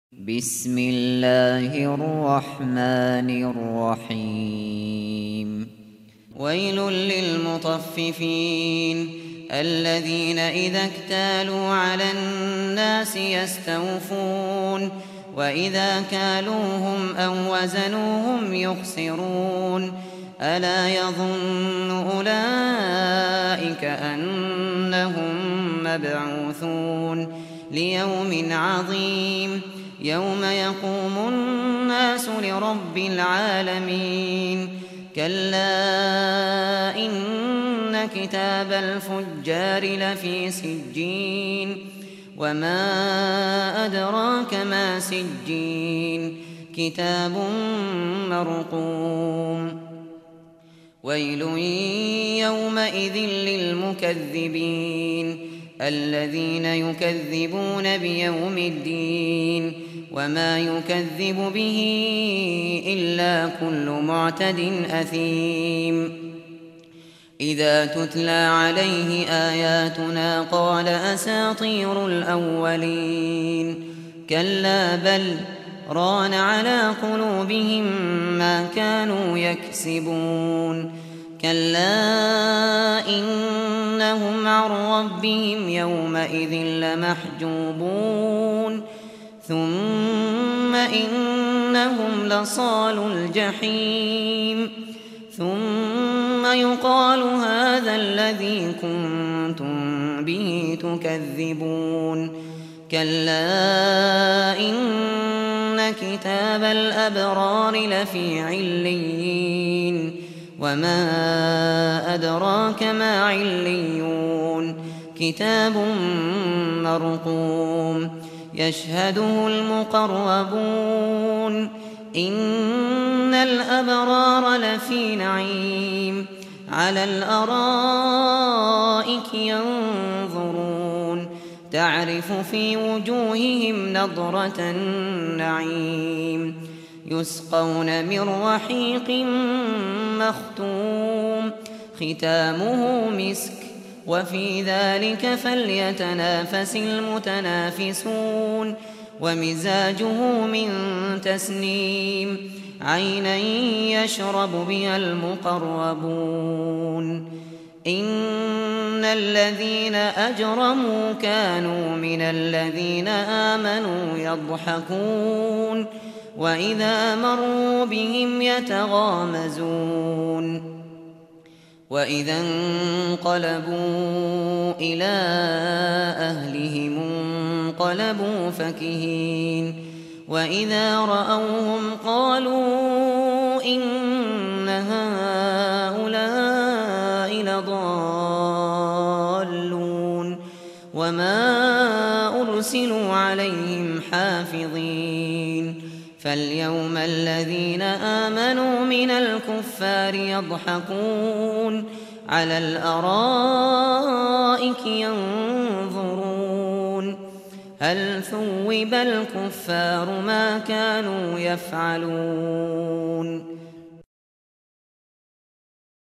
بسم الله الرحمن الرحيم. ويل للمطففين الذين إذا اكتالوا على الناس يستوفون وإذا كالوهم أو وزنوهم يخسرون ألا يظن أولئك أنهم مبعوثون ليوم عظيم يوم يقوم الناس لرب العالمين كلا إن كتاب الفجار لفي سجين وما أدراك ما سجين كتاب مرقوم ويل يومئذ للمكذبين الذين يكذبون بيوم الدين وما يكذب به إلا كل معتد أثيم إذا تتلى عليه آياتنا قال أساطير الأولين كلا بل ران على قلوبهم ما كانوا يكسبون كلا إنهم عن ربهم يومئذ لمحجوبون ثم إنهم لصالو الجحيم ثم يقال هذا الذي كنتم به تكذبون كلا إن كتاب الأبرار لفي عليين وما أدراك ما عليون كتاب مرقوم يشهده المقربون إن الأبرار لفي نعيم على الأرائك ينظرون تعرف في وجوههم نضرة النعيم يسقون من رحيق مختوم ختامه مسك وفي ذلك فليتنافس المتنافسون ومزاجه من تسنيم عينا يشرب بها المقربون إن الذين أجرموا كانوا من الذين آمنوا يضحكون وإذا مروا بهم يتغامزون وإذا انقلبوا إلى أهلهم انقلبوا فكهين وإذا رأوهم قالوا إن هؤلاء لضالون وما أرسلوا عليهم حافظين فاليوم الذين آمنوا من الكفار يضحكون على الأرائك ينظرون هل ثوب الكفار ما كانوا يفعلون